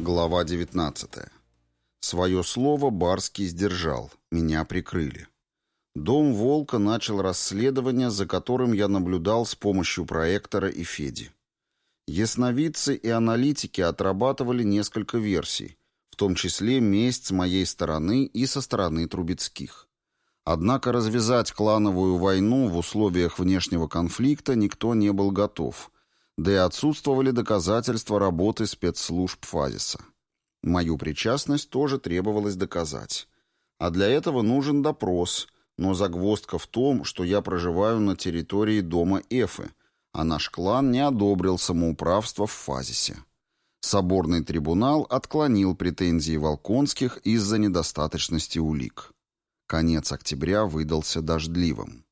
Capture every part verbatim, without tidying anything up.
Глава девятнадцатая. Свое слово Барский сдержал, меня прикрыли. Дом Волка начал расследование, за которым я наблюдал с помощью проектора и Феди. Ясновидцы и аналитики отрабатывали несколько версий, в том числе месть с моей стороны и со стороны Трубецких. Однако развязать клановую войну в условиях внешнего конфликта никто не был готов, да и отсутствовали доказательства работы спецслужб Фазиса. Мою причастность тоже требовалось доказать. А для этого нужен допрос, но загвоздка в том, что я проживаю на территории дома Эфы, а наш клан не одобрил самоуправство в Фазисе. Соборный трибунал отклонил претензии Волконских из-за недостаточности улик. Конец октября выдался дождливым.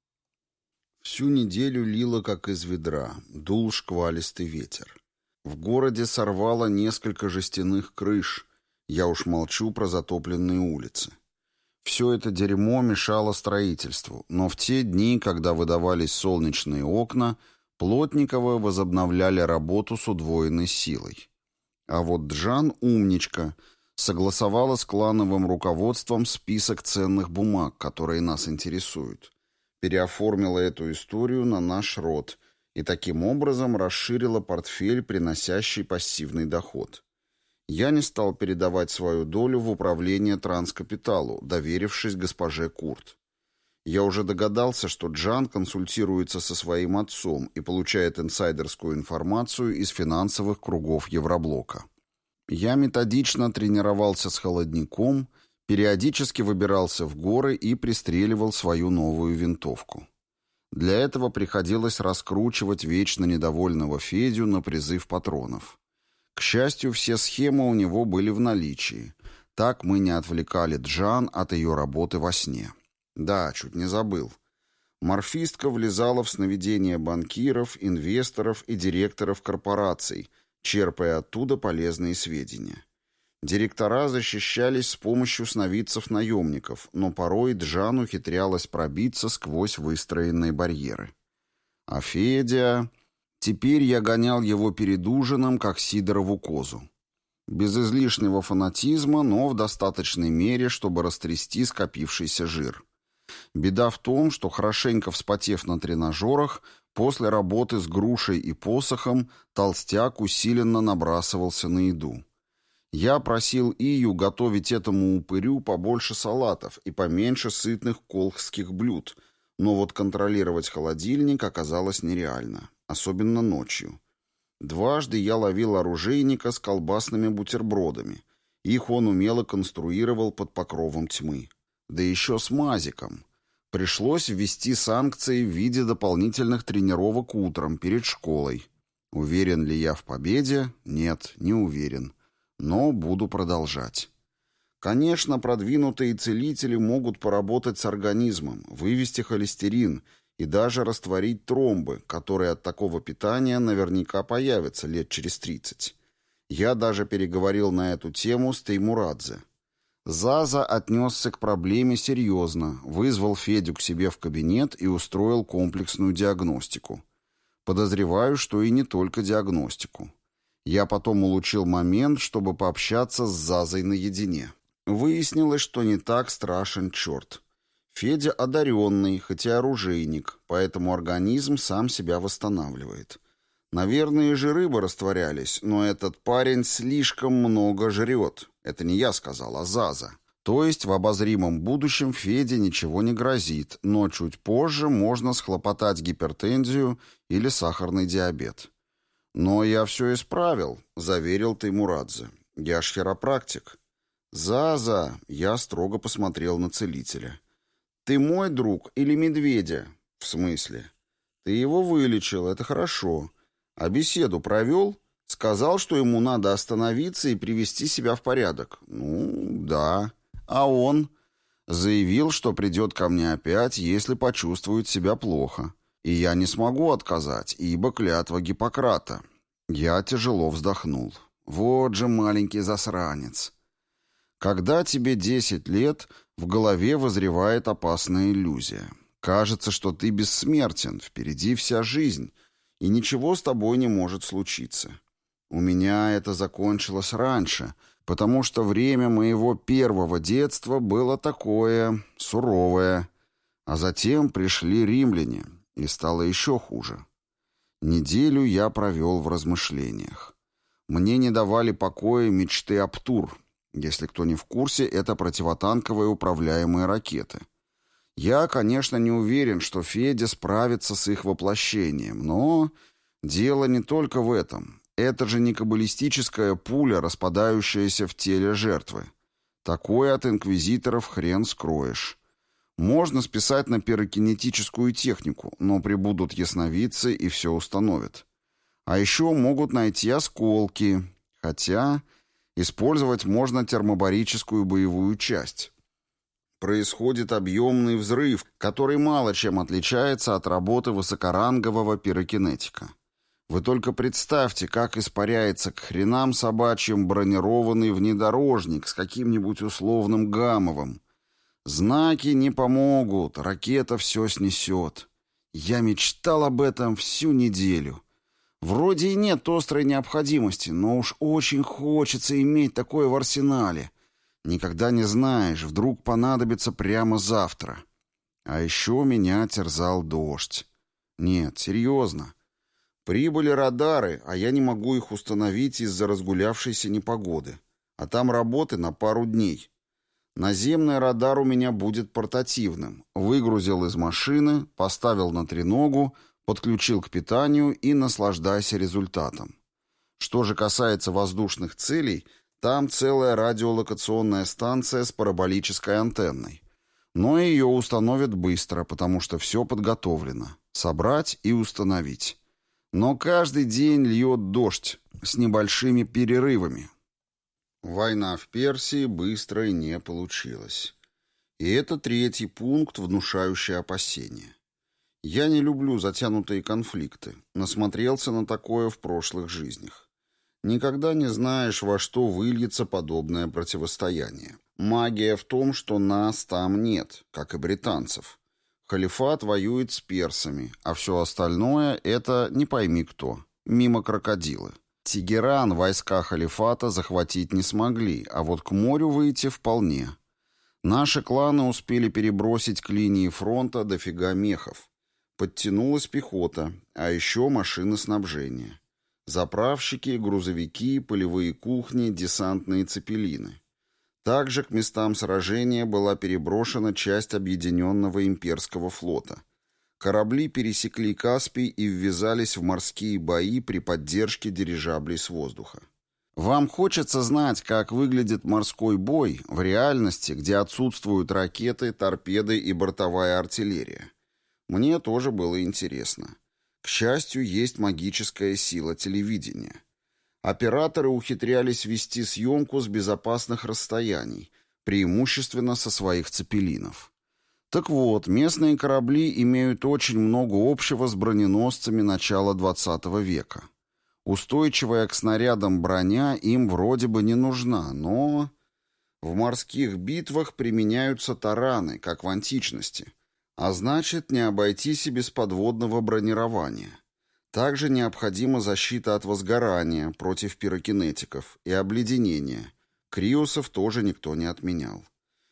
Всю неделю лило как из ведра, дул шквалистый ветер. В городе сорвало несколько жестяных крыш, я уж молчу про затопленные улицы. Все это дерьмо мешало строительству, но в те дни, когда выдавались солнечные окна, Плотниковы возобновляли работу с удвоенной силой. А вот Джан, умничка, согласовала с клановым руководством список ценных бумаг, которые нас интересуют. Переоформила эту историю на наш род и таким образом расширила портфель, приносящий пассивный доход. Я не стал передавать свою долю в управление Транскапиталу, доверившись госпоже Курт. Я уже догадался, что Джан консультируется со своим отцом и получает инсайдерскую информацию из финансовых кругов Евроблока. Я методично тренировался с холодником, периодически выбирался в горы и пристреливал свою новую винтовку. Для этого приходилось раскручивать вечно недовольного Федю на призыв патронов. К счастью, все схемы у него были в наличии. Так мы не отвлекали Джан от ее работы во сне. Да, чуть не забыл. Морфистка влезала в сновидения банкиров, инвесторов и директоров корпораций, черпая оттуда полезные сведения. Директора защищались с помощью сновидцев-наемников, но порой Джан ухитрялась пробиться сквозь выстроенные барьеры. А Федя... Теперь я гонял его перед ужином, как Сидорову козу. Без излишнего фанатизма, но в достаточной мере, чтобы растрясти скопившийся жир. Беда в том, что, хорошенько вспотев на тренажерах, после работы с грушей и посохом, толстяк усиленно набрасывался на еду. Я просил Ию готовить этому упырю побольше салатов и поменьше сытных колхских блюд, но вот контролировать холодильник оказалось нереально, особенно ночью. Дважды я ловил оружейника с колбасными бутербродами. Их он умело конструировал под покровом тьмы. Да еще с мазиком. Пришлось ввести санкции в виде дополнительных тренировок утром перед школой. Уверен ли я в победе? Нет, не уверен. Но буду продолжать. Конечно, продвинутые целители могут поработать с организмом, вывести холестерин и даже растворить тромбы, которые от такого питания наверняка появятся лет через тридцать. Я даже переговорил на эту тему с Теймурадзе. Заза отнесся к проблеме серьезно, вызвал Федю к себе в кабинет и устроил комплексную диагностику. Подозреваю, что и не только диагностику. Я потом улучил момент, чтобы пообщаться с Зазой наедине. Выяснилось, что не так страшен черт. Федя одаренный, хотя оружейник, поэтому организм сам себя восстанавливает. Наверное, и жиры бы растворялись, но этот парень слишком много жрет. Это не я сказал, а Заза. То есть в обозримом будущем Феде ничего не грозит, но чуть позже можно схлопотать гипертензию или сахарный диабет. «Но я все исправил», — заверил Теймурадзе. «Я ж хиропрактик». «Заза», — я строго посмотрел на целителя. «Ты мой друг или медведя?» «В смысле?» «Ты его вылечил, это хорошо. А беседу провел? Сказал, что ему надо остановиться и привести себя в порядок?» «Ну, да». «А он?» «Заявил, что придет ко мне опять, если почувствует себя плохо. И я не смогу отказать, ибо клятва Гиппократа». Я тяжело вздохнул. Вот же маленький засранец. Когда тебе десять лет, в голове возревает опасная иллюзия. Кажется, что ты бессмертен, впереди вся жизнь, и ничего с тобой не может случиться. У меня это закончилось раньше, потому что время моего первого детства было такое суровое. А затем пришли римляне, и стало еще хуже. Неделю я провел в размышлениях. Мне не давали покоя мечты о Птур. Если кто не в курсе, это противотанковые управляемые ракеты. Я, конечно, не уверен, что Федя справится с их воплощением, но дело не только в этом. Это же не каббалистическая пуля, распадающаяся в теле жертвы. Такое от инквизиторов хрен скроешь. Можно списать на пирокинетическую технику, но прибудут ясновидцы и все установят. А еще могут найти осколки, хотя использовать можно термобарическую боевую часть. Происходит объемный взрыв, который мало чем отличается от работы высокорангового пирокинетика. Вы только представьте, как испаряется к хренам собачьим бронированный внедорожник с каким-нибудь условным Гамовым. Знаки не помогут, ракета все снесет. Я мечтал об этом всю неделю. Вроде и нет острой необходимости, но уж очень хочется иметь такое в арсенале. Никогда не знаешь, вдруг понадобится прямо завтра. А еще меня терзал дождь. Нет, серьезно. Прибыли радары, а я не могу их установить из-за разгулявшейся непогоды. А там работы на пару дней. Наземный радар у меня будет портативным. Выгрузил из машины, поставил на треногу, подключил к питанию и наслаждайся результатом. Что же касается воздушных целей, там целая радиолокационная станция с параболической антенной. Но ее установят быстро, потому что все подготовлено. Собрать и установить. Но каждый день льет дождь с небольшими перерывами. Война в Персии быстрой не получилась. И это третий пункт, внушающий опасения. Я не люблю затянутые конфликты. Насмотрелся на такое в прошлых жизнях. Никогда не знаешь, во что выльется подобное противостояние. Магия в том, что нас там нет, как и британцев. Халифат воюет с персами, а все остальное — это не пойми кто. Мимо крокодилы. Тегеран войска халифата захватить не смогли, а вот к морю выйти вполне. Наши кланы успели перебросить к линии фронта дофига мехов. Подтянулась пехота, а еще машины снабжения. Заправщики, грузовики, полевые кухни, десантные цепелины. Также к местам сражения была переброшена часть объединенного имперского флота. Корабли пересекли Каспий и ввязались в морские бои при поддержке дирижаблей с воздуха. Вам хочется знать, как выглядит морской бой в реальности, где отсутствуют ракеты, торпеды и бортовая артиллерия? Мне тоже было интересно. К счастью, есть магическая сила телевидения. Операторы ухитрялись вести съемку с безопасных расстояний, преимущественно со своих цепелинов. Так вот, местные корабли имеют очень много общего с броненосцами начала двадцатого века. Устойчивая к снарядам броня им вроде бы не нужна, но в морских битвах применяются тараны, как в античности, а значит, не обойтись и без подводного бронирования. Также необходима защита от возгорания против пирокинетиков и обледенения. Криосов тоже никто не отменял.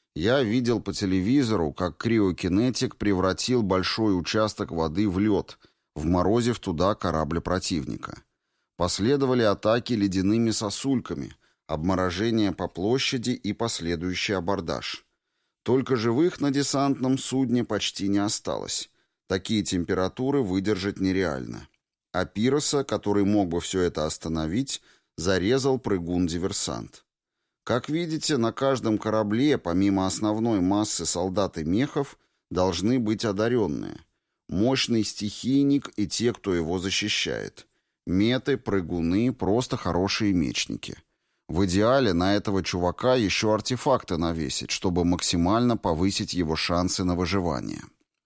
Я видел по телевизору, как криокинетик превратил большой участок воды в лед, вморозив туда корабль противника. Последовали атаки ледяными сосульками, обморожение по площади и последующий абордаж. Только живых на десантном судне почти не осталось. Такие температуры выдержать нереально. А Пироса, который мог бы все это остановить, зарезал прыгун-диверсант. Как видите, на каждом корабле, помимо основной массы солдат и мехов, должны быть одаренные. Мощный стихийник и те, кто его защищает. Меты, прыгуны, просто хорошие мечники. В идеале на этого чувака еще артефакты навесить, чтобы максимально повысить его шансы на выживание.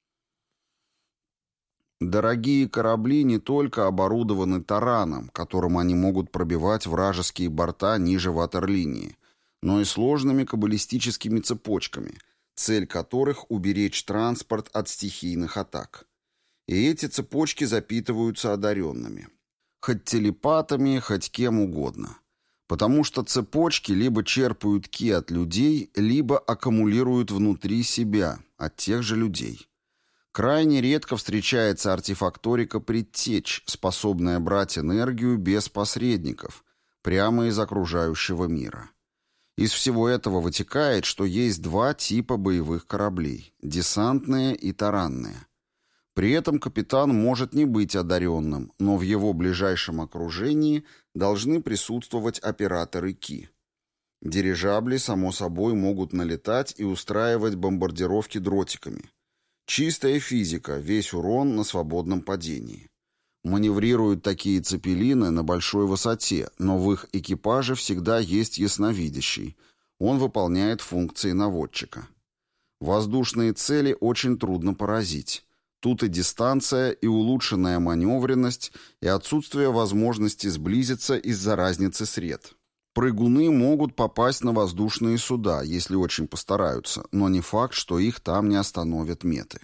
Дорогие корабли не только оборудованы тараном, которым они могут пробивать вражеские борта ниже ватерлинии, но и сложными каббалистическими цепочками, цель которых — уберечь транспорт от стихийных атак. И эти цепочки запитываются одаренными. Хоть телепатами, хоть кем угодно. Потому что цепочки либо черпают ки от людей, либо аккумулируют внутри себя, от тех же людей. Крайне редко встречается артефакторика предтеч, способная брать энергию без посредников, прямо из окружающего мира. Из всего этого вытекает, что есть два типа боевых кораблей – десантные и таранные. При этом капитан может не быть одаренным, но в его ближайшем окружении должны присутствовать операторы ки. Дирижабли, само собой, могут налетать и устраивать бомбардировки дротиками. Чистая физика, весь урон на свободном падении. Маневрируют такие цепелины на большой высоте, но в их экипаже всегда есть ясновидящий. Он выполняет функции наводчика. Воздушные цели очень трудно поразить. Тут и дистанция, и улучшенная маневренность, и отсутствие возможности сблизиться из-за разницы сред. Прыгуны могут попасть на воздушные суда, если очень постараются, но не факт, что их там не остановят меты.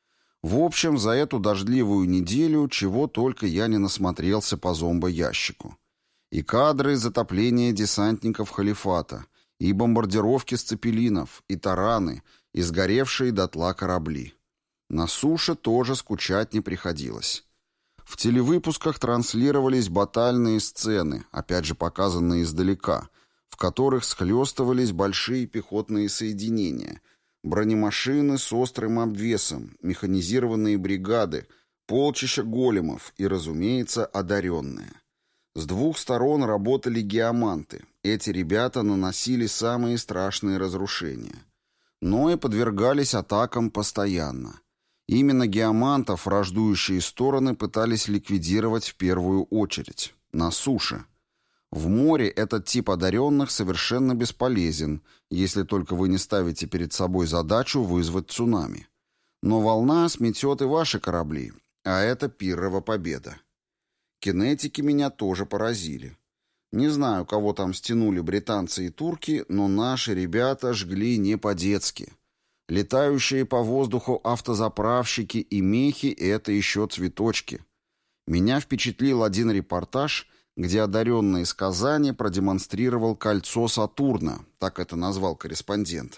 В общем, за эту дождливую неделю чего только я не насмотрелся по зомбоящику. И кадры затопления десантников халифата, и бомбардировки с цепелинов, и тараны, и сгоревшие дотла корабли. На суше тоже скучать не приходилось. В телевыпусках транслировались батальные сцены, опять же показанные издалека, в которых схлестывались большие пехотные соединения, бронемашины с острым обвесом, механизированные бригады, полчища големов и, разумеется, одаренные. С двух сторон работали геоманты. Эти ребята наносили самые страшные разрушения. Но и подвергались атакам постоянно. Именно геомантов враждующие стороны пытались ликвидировать в первую очередь. На суше. В море этот тип одаренных совершенно бесполезен, если только вы не ставите перед собой задачу вызвать цунами. Но волна сметет и ваши корабли, а это пиррова победа. Кинетики меня тоже поразили. Не знаю, кого там стянули британцы и турки, но наши ребята жгли не по-детски. Летающие по воздуху автозаправщики и мехи — это еще цветочки. Меня впечатлил один репортаж, где одаренный из Казани продемонстрировал кольцо Сатурна, так это назвал корреспондент.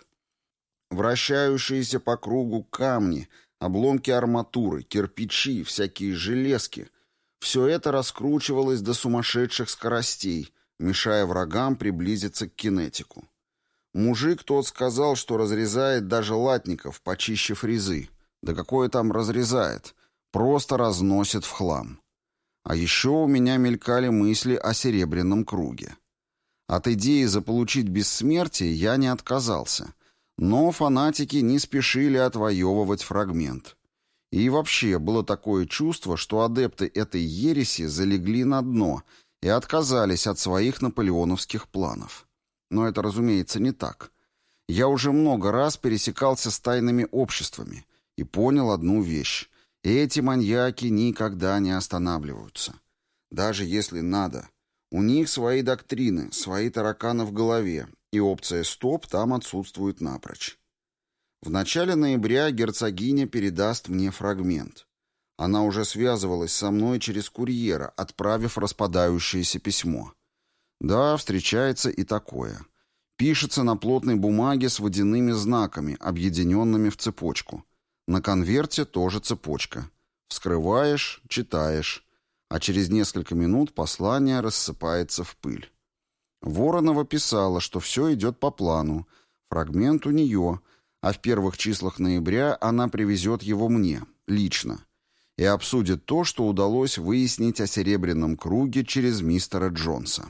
Вращающиеся по кругу камни, обломки арматуры, кирпичи, всякие железки — все это раскручивалось до сумасшедших скоростей, мешая врагам приблизиться к кинетику. Мужик тот сказал, что разрезает даже латников почище фрезы. Да какое там разрезает? Просто разносит в хлам. А еще у меня мелькали мысли о серебряном круге. От идеи заполучить бессмертие я не отказался, но фанатики не спешили отвоевывать фрагмент. И вообще было такое чувство, что адепты этой ереси залегли на дно и отказались от своих наполеоновских планов. Но это, разумеется, не так. Я уже много раз пересекался с тайными обществами и понял одну вещь. Эти маньяки никогда не останавливаются. Даже если надо. У них свои доктрины, свои тараканы в голове, и опция «стоп» там отсутствует напрочь. В начале ноября герцогиня передаст мне фрагмент. Она уже связывалась со мной через курьера, отправив распадающееся письмо. Да, встречается и такое. Пишется на плотной бумаге с водяными знаками, объединенными в цепочку. На конверте тоже цепочка. Вскрываешь, читаешь, а через несколько минут послание рассыпается в пыль. Воронова писала, что все идет по плану. Фрагмент у нее, а в первых числах ноября она привезет его мне, лично, и обсудит то, что удалось выяснить о серебряном круге через мистера Джонса.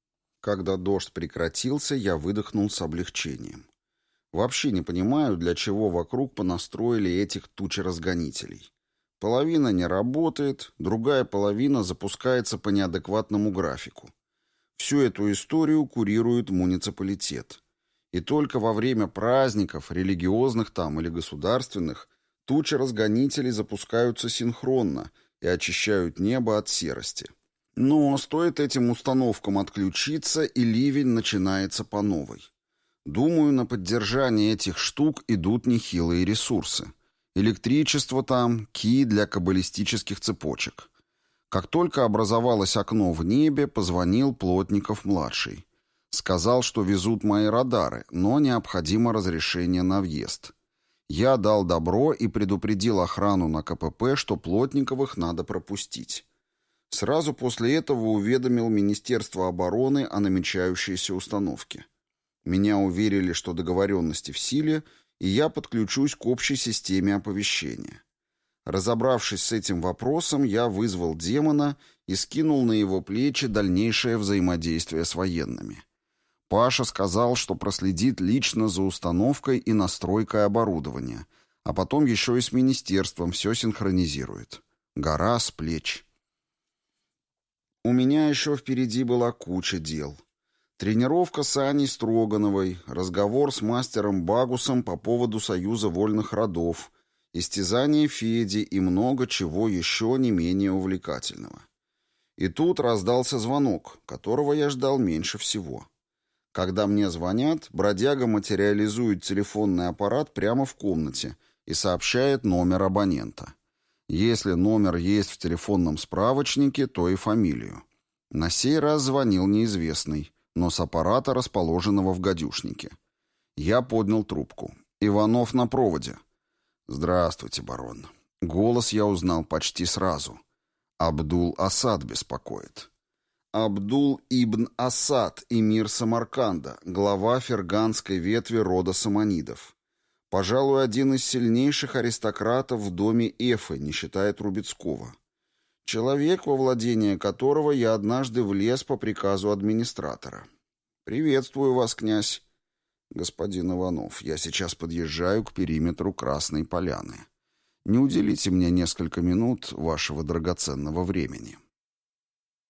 Когда дождь прекратился, я выдохнул с облегчением. Вообще не понимаю, для чего вокруг понастроили этих тучеразгонителей. Половина не работает, другая половина запускается по неадекватному графику. Всю эту историю курирует муниципалитет. И только во время праздников, религиозных там или государственных, тучеразгонители запускаются синхронно и очищают небо от серости. Но стоит этим установкам отключиться, и ливень начинается по новой. Думаю, на поддержание этих штук идут нехилые ресурсы. Электричество там, ки для каббалистических цепочек. Как только образовалось окно в небе, позвонил Плотников-младший. Сказал, что везут мои радары, но необходимо разрешение на въезд. Я дал добро и предупредил охрану на КПП, что Плотниковых надо пропустить. Сразу после этого уведомил Министерство обороны о намечающейся установке. Меня уверили, что договоренности в силе, и я подключусь к общей системе оповещения. Разобравшись с этим вопросом, я вызвал демона и скинул на его плечи дальнейшее взаимодействие с военными. Паша сказал, что проследит лично за установкой и настройкой оборудования, а потом еще и с министерством все синхронизирует. Гора с плеч. У меня еще впереди была куча дел. Тренировка с Аней Строгановой, разговор с мастером Багусом по поводу Союза вольных родов, истязание Феди и много чего еще не менее увлекательного. И тут раздался звонок, которого я ждал меньше всего. Когда мне звонят, бродяга материализует телефонный аппарат прямо в комнате и сообщает номер абонента. Если номер есть в телефонном справочнике, то и фамилию. На сей раз звонил неизвестный, но с аппарата, расположенного в гадюшнике. Я поднял трубку. «Иванов на проводе». «Здравствуйте, барон». Голос я узнал почти сразу. Абдул-Асад беспокоит. Абдул ибн Асад, эмир Самарканда, глава ферганской ветви рода саманидов. Пожалуй, один из сильнейших аристократов в доме Эфы, не считая Трубецкого. Человек, во владение которого я однажды влез по приказу администратора. «Приветствую вас, князь». «Господин Иванов, я сейчас подъезжаю к периметру Красной Поляны. Не уделите мне несколько минут вашего драгоценного времени».